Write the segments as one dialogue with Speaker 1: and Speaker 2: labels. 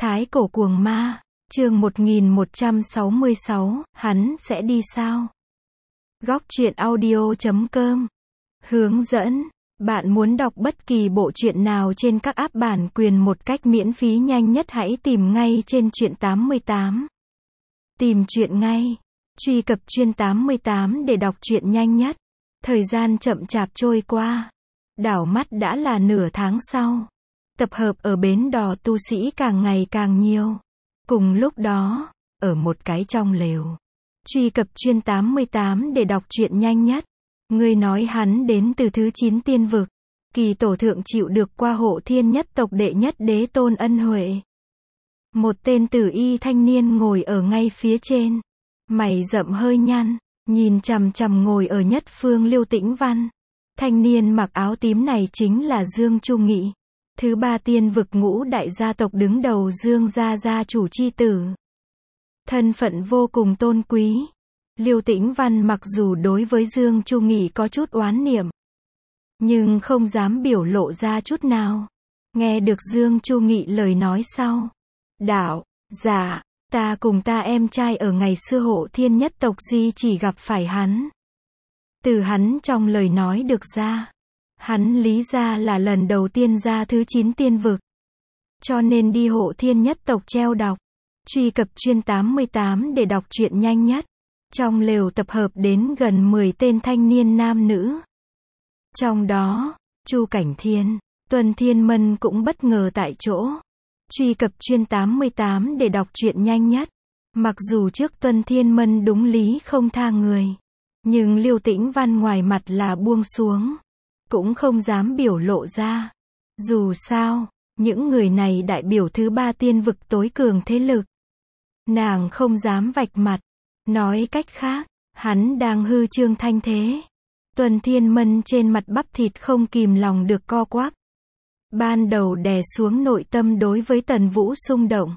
Speaker 1: Thái cổ cuồng ma, chương 1166, hắn sẽ đi sao? Góc truyện audio.com. Hướng dẫn, bạn muốn đọc bất kỳ bộ truyện nào trên các app bản quyền một cách miễn phí nhanh nhất hãy tìm ngay trên Truyện 88. Tìm truyện ngay, truy cập Truyện 88 để đọc truyện nhanh nhất. Thời gian chậm chạp trôi qua, đảo mắt đã là nửa tháng sau. Tập hợp ở bến đò tu sĩ càng ngày càng nhiều. Cùng lúc đó, ở một cái trong lều, truy cập Truyện 88 để đọc truyện nhanh nhất. Người nói hắn đến từ thứ 9 tiên vực. Kỳ tổ thượng chịu được qua hộ thiên nhất tộc đệ nhất đế tôn ân huệ. Một tên tử y thanh niên ngồi ở ngay phía trên. Mày rậm hơi nhăn, nhìn chằm chằm ngồi ở nhất phương Liêu Tĩnh Văn. Thanh niên mặc áo tím này chính là Dương Chu Nghị. Thứ 3 tiên vực ngũ đại gia tộc đứng đầu Dương gia gia chủ chi tử. Thân phận vô cùng tôn quý. Liêu Tĩnh Văn mặc dù đối với Dương Chu Nghị có chút oán niệm, nhưng không dám biểu lộ ra chút nào. Nghe được Dương Chu Nghị lời nói sau. Đạo, dạ, ta cùng ta em trai ở ngày xưa hộ thiên nhất tộc di chỉ gặp phải hắn. Từ hắn trong lời nói được ra. Hắn lý ra là lần đầu tiên ra thứ 9 tiên vực. Cho nên đi hộ thiên nhất tộc treo đọc. Truy cập Truyện 88 để đọc truyện nhanh nhất. Trong lều tập hợp đến gần 10 tên thanh niên nam nữ. Trong đó, Chu Cảnh Thiên, Tuân Thiên Mân cũng bất ngờ tại chỗ. Truy cập Truyện 88 để đọc truyện nhanh nhất. Mặc dù trước Tuân Thiên Mân đúng lý không tha người, nhưng Liêu Tĩnh Văn ngoài mặt là buông xuống, cũng không dám biểu lộ ra. Dù sao, những người này đại biểu thứ 3 tiên vực tối cường thế lực. Nàng không dám vạch mặt. Nói cách khác, hắn đang hư trương thanh thế. Tuân Thiên Mân trên mặt bắp thịt không kìm lòng được co quắp. Ban đầu đè xuống nội tâm đối với Tần Vũ xung động,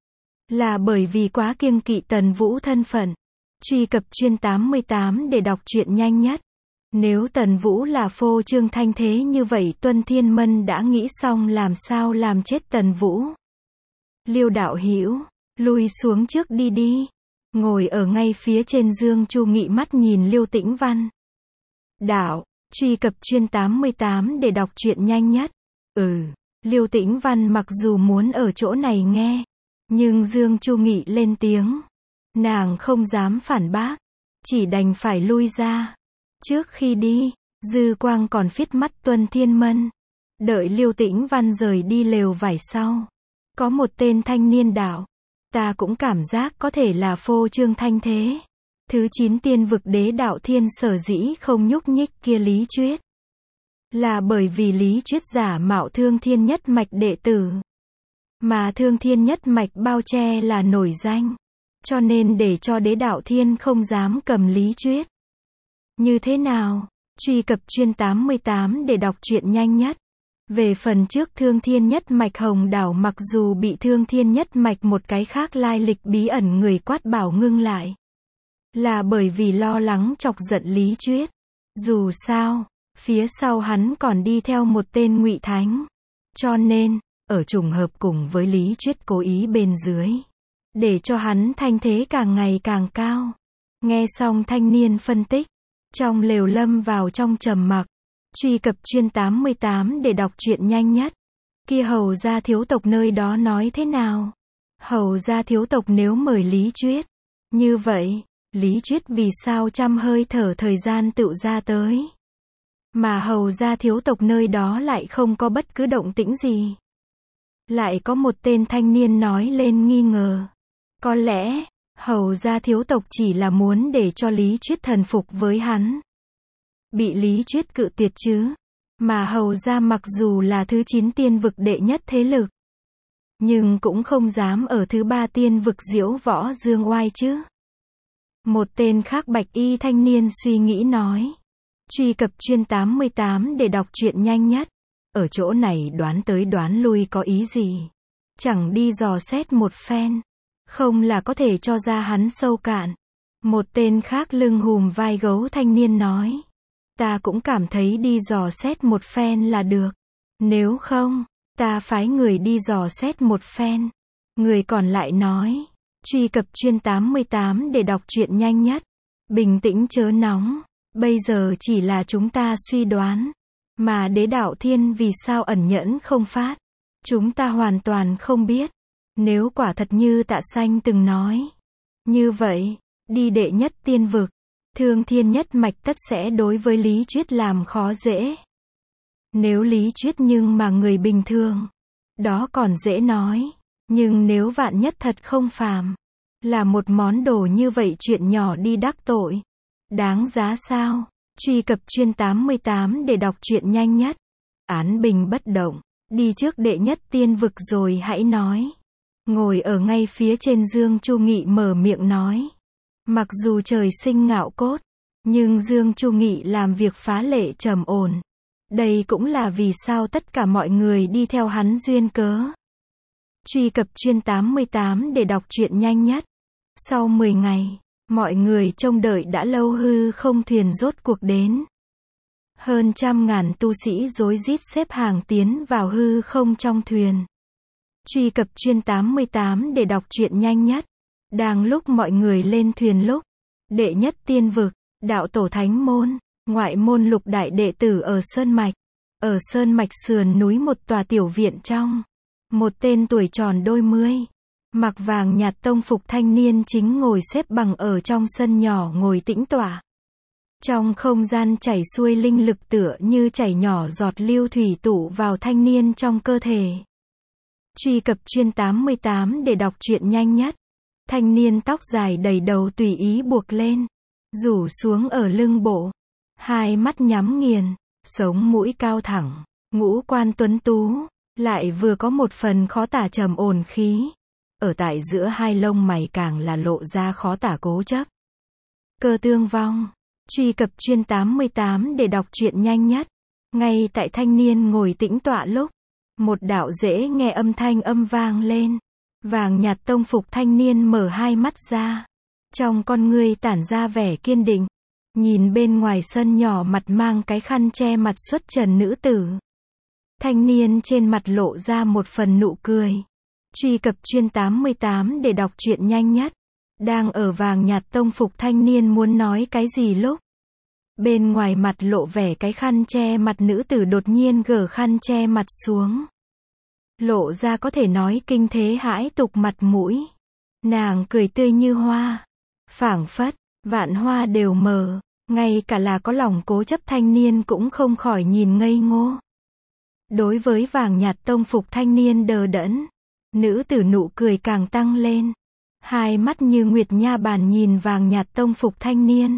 Speaker 1: là bởi vì quá kiêng kỵ Tần Vũ thân phận. Truy cập Truyện 88 để đọc truyện nhanh nhất. Nếu Tần Vũ là phô trương thanh thế như vậy Tuân Thiên Mân đã nghĩ xong làm sao làm chết Tần Vũ. Liêu đạo hữu, lui xuống trước đi đi. Ngồi ở ngay phía trên Dương Chu Nghị mắt nhìn Liêu Tĩnh Văn. Đạo, truy cập Truyện 88 để đọc truyện nhanh nhất. Liêu Tĩnh Văn mặc dù muốn ở chỗ này nghe, nhưng Dương Chu Nghị lên tiếng. Nàng không dám phản bác, chỉ đành phải lui ra. Trước khi đi, dư quang còn phiết mắt Tuân Thiên Mân. Đợi Liêu Tĩnh Văn rời đi lều vải sau, có một tên thanh niên đạo. Ta cũng cảm giác có thể là phô trương thanh thế. Thứ 9 tiên vực đế đạo thiên sở dĩ không nhúc nhích kia Lý Chuyết, là bởi vì Lý Chuyết giả mạo Thương Thiên nhất mạch đệ tử. Mà Thương Thiên nhất mạch bao che là nổi danh. Cho nên để cho đế đạo thiên không dám cầm Lý Chuyết. Như thế nào? Truy cập Truyện 88 để đọc truyện nhanh nhất. Về phần trước Thương Thiên nhất mạch Hồng Đảo mặc dù bị Thương Thiên nhất mạch một cái khác lai lịch bí ẩn người quát bảo ngưng lại, là bởi vì lo lắng chọc giận Lý Chuyết. Dù sao, phía sau hắn còn đi theo một tên Ngụy Thánh. Cho nên, ở trùng hợp cùng với Lý Chuyết cố ý bên dưới, để cho hắn thanh thế càng ngày càng cao. Nghe xong thanh niên phân tích, trong lều lâm vào trong trầm mặc. Truy cập Truyện 88 để đọc truyện nhanh nhất. Kia Hầu gia thiếu tộc nơi đó nói thế nào? Hầu gia thiếu tộc nếu mời Lý Chuyết, như vậy, Lý Chuyết vì sao trăm hơi thở thời gian tựu ra tới? Mà Hầu gia thiếu tộc nơi đó lại không có bất cứ động tĩnh gì. Lại có một tên thanh niên nói lên nghi ngờ. Có lẽ, Hầu gia thiếu tộc chỉ là muốn để cho Lý Chuyết thần phục với hắn. Bị Lý Chuyết cự tuyệt chứ. Mà Hầu gia mặc dù là thứ 9 tiên vực đệ nhất thế lực, nhưng cũng không dám ở thứ 3 tiên vực diễu võ dương oai chứ. Một tên khác bạch y thanh niên suy nghĩ nói. Truy cập Truyện 88 để đọc truyện nhanh nhất. Ở chỗ này đoán tới đoán lui có ý gì? Chẳng đi dò xét một phen, không là có thể cho ra hắn sâu cạn. Một tên khác lưng hùm vai gấu thanh niên nói. Ta cũng cảm thấy đi dò xét một phen là được. Nếu không, ta phái người đi dò xét một phen. Người còn lại nói. Truy cập chuyên 88 để đọc truyện nhanh nhất. Bình tĩnh chớ nóng. Bây giờ chỉ là chúng ta suy đoán. Mà Đế Đạo Thiên vì sao ẩn nhẫn không phát? Chúng ta hoàn toàn không biết. Nếu quả thật như Tạ Xanh từng nói. Như vậy, đi đệ nhất tiên vực. Thương Thiên nhất mạch tất sẽ đối với Lý Chuyết làm khó dễ. Nếu Lý Chuyết nhưng mà người bình thường. Đó còn dễ nói. Nhưng nếu vạn nhất thật không phàm. Là một món đồ như vậy chuyện nhỏ đi đắc tội. Đáng giá sao? Truy cập chuyên 88 để đọc truyện nhanh nhất. Án Bình bất động. Đi trước đệ nhất tiên vực rồi hãy nói. Ngồi ở ngay phía trên Dương Chu Nghị mở miệng nói. Mặc dù trời sinh ngạo cốt. Nhưng Dương Chu Nghị làm việc phá lệ trầm ổn. Đây cũng là vì sao tất cả mọi người đi theo hắn duyên cớ. Truy cập chuyên 88 để đọc truyện nhanh nhất. Sau 10 ngày, mọi người trông đợi đã lâu hư không thuyền rốt cuộc đến. Hơn 100.000 tu sĩ rối rít xếp hàng tiến vào hư không trong thuyền. Truy cập chuyên 88 để đọc truyện nhanh nhất. Đang lúc mọi người lên thuyền lúc, đệ nhất tiên vực, đạo tổ thánh môn, ngoại môn lục đại đệ tử ở Sơn Mạch. Ở Sơn Mạch sườn núi một tòa tiểu viện trong. Một tên tuổi tròn đôi mươi. Mặc vàng nhạt tông phục thanh niên chính ngồi xếp bằng ở trong sân nhỏ ngồi tĩnh tọa. Trong không gian chảy xuôi linh lực tựa như chảy nhỏ giọt lưu thủy tụ vào thanh niên trong cơ thể. Truy cập chuyên 88 để đọc truyện nhanh nhất. Thanh niên tóc dài đầy đầu tùy ý buộc lên. Rủ xuống ở lưng bộ. Hai mắt nhắm nghiền. Sống mũi cao thẳng. Ngũ quan tuấn tú. Lại vừa có một phần khó tả trầm ổn khí. Ở tại giữa hai lông mày càng là lộ ra khó tả cố chấp. Cơ Tương Vong. Truy cập chuyên 88 để đọc truyện nhanh nhất. Ngay tại thanh niên ngồi tĩnh tọa lúc. Một đạo dễ nghe âm thanh âm vang lên. Vàng nhạt tông phục thanh niên mở hai mắt ra. Trong con ngươi tản ra vẻ kiên định. Nhìn bên ngoài sân nhỏ mặt mang cái khăn che mặt xuất trần nữ tử. Thanh niên trên mặt lộ ra một phần nụ cười. Truy cập chuyên 88 để đọc truyện nhanh nhất. Đang ở vàng nhạt tông phục thanh niên muốn nói cái gì lúc. Bên ngoài mặt lộ vẻ cái khăn che mặt nữ tử đột nhiên gỡ khăn che mặt xuống. Lộ ra có thể nói kinh thế hãi tục mặt mũi. Nàng cười tươi như hoa. Phảng phất, vạn hoa đều mờ. Ngay cả là có lòng cố chấp thanh niên cũng không khỏi nhìn ngây ngô. Đối với vàng nhạt tông phục thanh niên đờ đẫn. Nữ tử nụ cười càng tăng lên. Hai mắt như nguyệt nha bàn nhìn vàng nhạt tông phục thanh niên.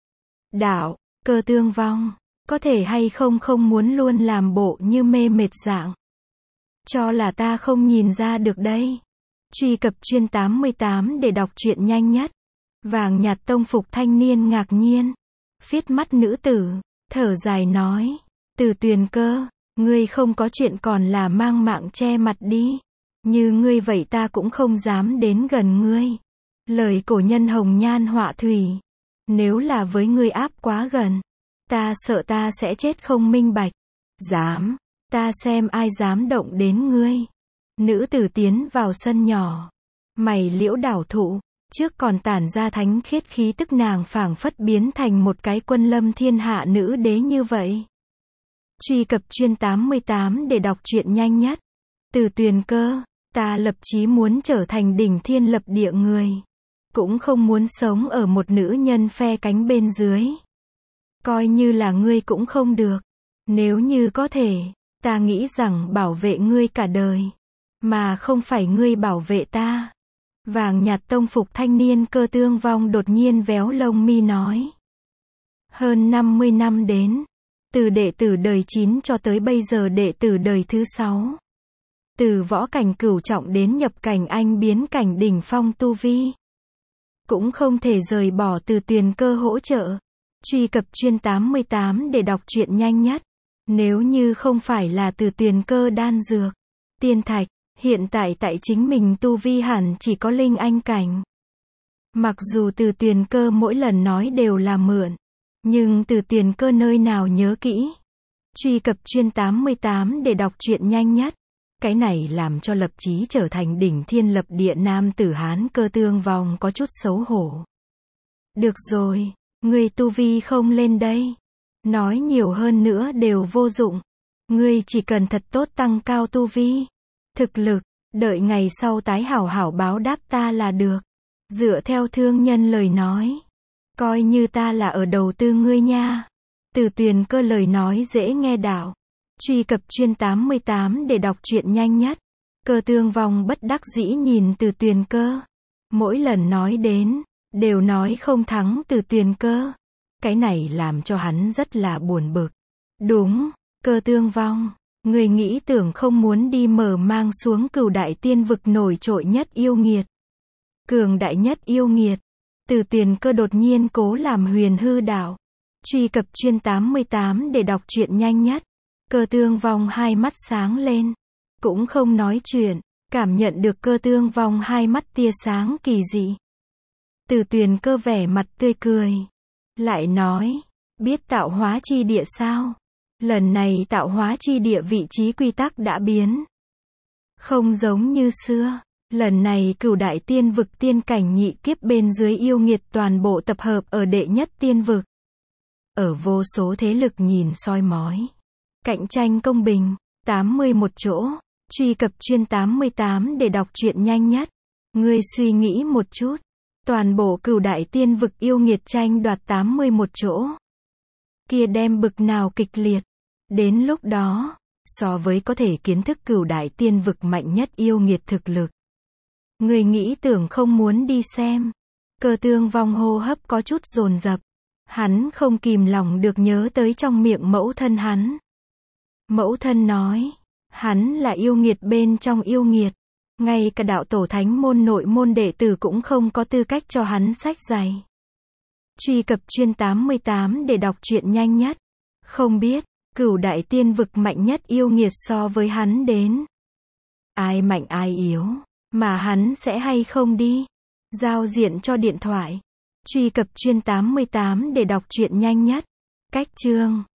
Speaker 1: Đạo, Cơ Tương Vong, có thể hay không muốn luôn làm bộ như mê mệt dạng. Cho là ta không nhìn ra được đây. Truy cập chuyên 88 để đọc truyện nhanh nhất. Vàng nhạt tông phục thanh niên ngạc nhiên. Phiết mắt nữ tử, thở dài nói. Từ Tuyền Cơ, ngươi không có chuyện còn là mang mạng che mặt đi. Như ngươi vậy ta cũng không dám đến gần ngươi. Lời cổ nhân hồng nhan họa thủy. Nếu là với ngươi áp quá gần. Ta sợ ta sẽ chết không minh bạch. Dám. Ta xem ai dám động đến ngươi. Nữ tử tiến vào sân nhỏ. Mày liễu đảo thụ. Trước còn tản ra thánh khiết khí tức nàng phảng phất biến thành một cái quân lâm thiên hạ nữ đế như vậy. Truy cập chuyên 88 để đọc truyện nhanh nhất. Từ Tuyền Cơ, ta lập chí muốn trở thành đỉnh thiên lập địa người. Cũng không muốn sống ở một nữ nhân phe cánh bên dưới. Coi như là ngươi cũng không được. Nếu như có thể, ta nghĩ rằng bảo vệ ngươi cả đời. Mà không phải ngươi bảo vệ ta. Vàng nhạt tông phục thanh niên Cơ Tương Vong đột nhiên véo lông mi nói. Hơn 50 năm đến. Từ đệ tử đời 9 cho tới bây giờ đệ tử đời thứ 6. Từ võ cảnh cửu trọng đến nhập cảnh anh biến cảnh đỉnh phong tu vi. Cũng không thể rời bỏ Từ Tuyền Cơ hỗ trợ. Truy cập chuyên 88 để đọc truyện nhanh nhất. Nếu như không phải là Từ Tuyền Cơ đan dược, tiên thạch, hiện tại tại chính mình tu vi hẳn chỉ có linh anh cảnh. Mặc dù Từ Tuyền Cơ mỗi lần nói đều là mượn. Nhưng Từ Tuyền Cơ nơi nào nhớ kỹ. Truy cập chuyên 88 để đọc truyện nhanh nhất. Cái này làm cho lập chí trở thành đỉnh thiên lập địa nam tử Hán Cơ Tương Vong có chút xấu hổ. Được rồi, ngươi tu vi không lên đây. Nói nhiều hơn nữa đều vô dụng. Ngươi chỉ cần thật tốt tăng cao tu vi. Thực lực, đợi ngày sau tái hảo hảo báo đáp ta là được. Dựa theo thương nhân lời nói. Coi như ta là ở đầu tư ngươi nha. Từ Tuyền Cơ lời nói dễ nghe đạo. Truy cập chuyên 88 để đọc truyện nhanh nhất. Cơ Tương Vong bất đắc dĩ nhìn Từ Tuyền Cơ. Mỗi lần nói đến, đều nói không thắng Từ Tuyền Cơ. Cái này làm cho hắn rất là buồn bực. Đúng, Cơ Tương Vong, người nghĩ tưởng không muốn đi mở mang xuống Cửu Đại Tiên Vực nổi trội nhất yêu nghiệt. Cường đại nhất yêu nghiệt. Từ Tuyền Cơ đột nhiên cố làm huyền hư đạo. Truy cập chuyên 88 để đọc truyện nhanh nhất. Cơ Tương Vong hai mắt sáng lên. Cũng không nói chuyện, cảm nhận được Cơ Tương Vong hai mắt tia sáng kỳ dị. Từ Tuyền Cơ vẻ mặt tươi cười. Lại nói, biết tạo hóa chi địa sao? Lần này tạo hóa chi địa vị trí quy tắc đã biến. Không giống như xưa. Lần này Cửu Đại Tiên Vực tiên cảnh nhị kiếp bên dưới yêu nghiệt toàn bộ tập hợp ở đệ nhất tiên vực. Ở vô số thế lực nhìn soi mói. Cạnh tranh công bình, 81 chỗ. Truy cập chuyên 88 để đọc truyện nhanh nhất. Ngươi suy nghĩ một chút. Toàn bộ Cửu Đại Tiên Vực yêu nghiệt tranh đoạt 81 chỗ. Kia đem bực nào kịch liệt. Đến lúc đó, so với có thể kiến thức Cửu Đại Tiên Vực mạnh nhất yêu nghiệt thực lực. Người nghĩ tưởng không muốn đi xem. Cơ Tương Vong hô hấp có chút dồn dập. Hắn không kìm lòng được nhớ tới trong miệng mẫu thân hắn. Mẫu thân nói, hắn là yêu nghiệt bên trong yêu nghiệt. Ngay cả đạo tổ thánh môn nội môn đệ tử cũng không có tư cách cho hắn sách giày. Truy cập chuyên 88 để đọc truyện nhanh nhất. Không biết, Cửu Đại Tiên Vực mạnh nhất yêu nghiệt so với hắn đến. Ai mạnh ai yếu, mà hắn sẽ hay không đi. Giao diện cho điện thoại. Truy cập chuyên 88 để đọc truyện nhanh nhất. Cách chương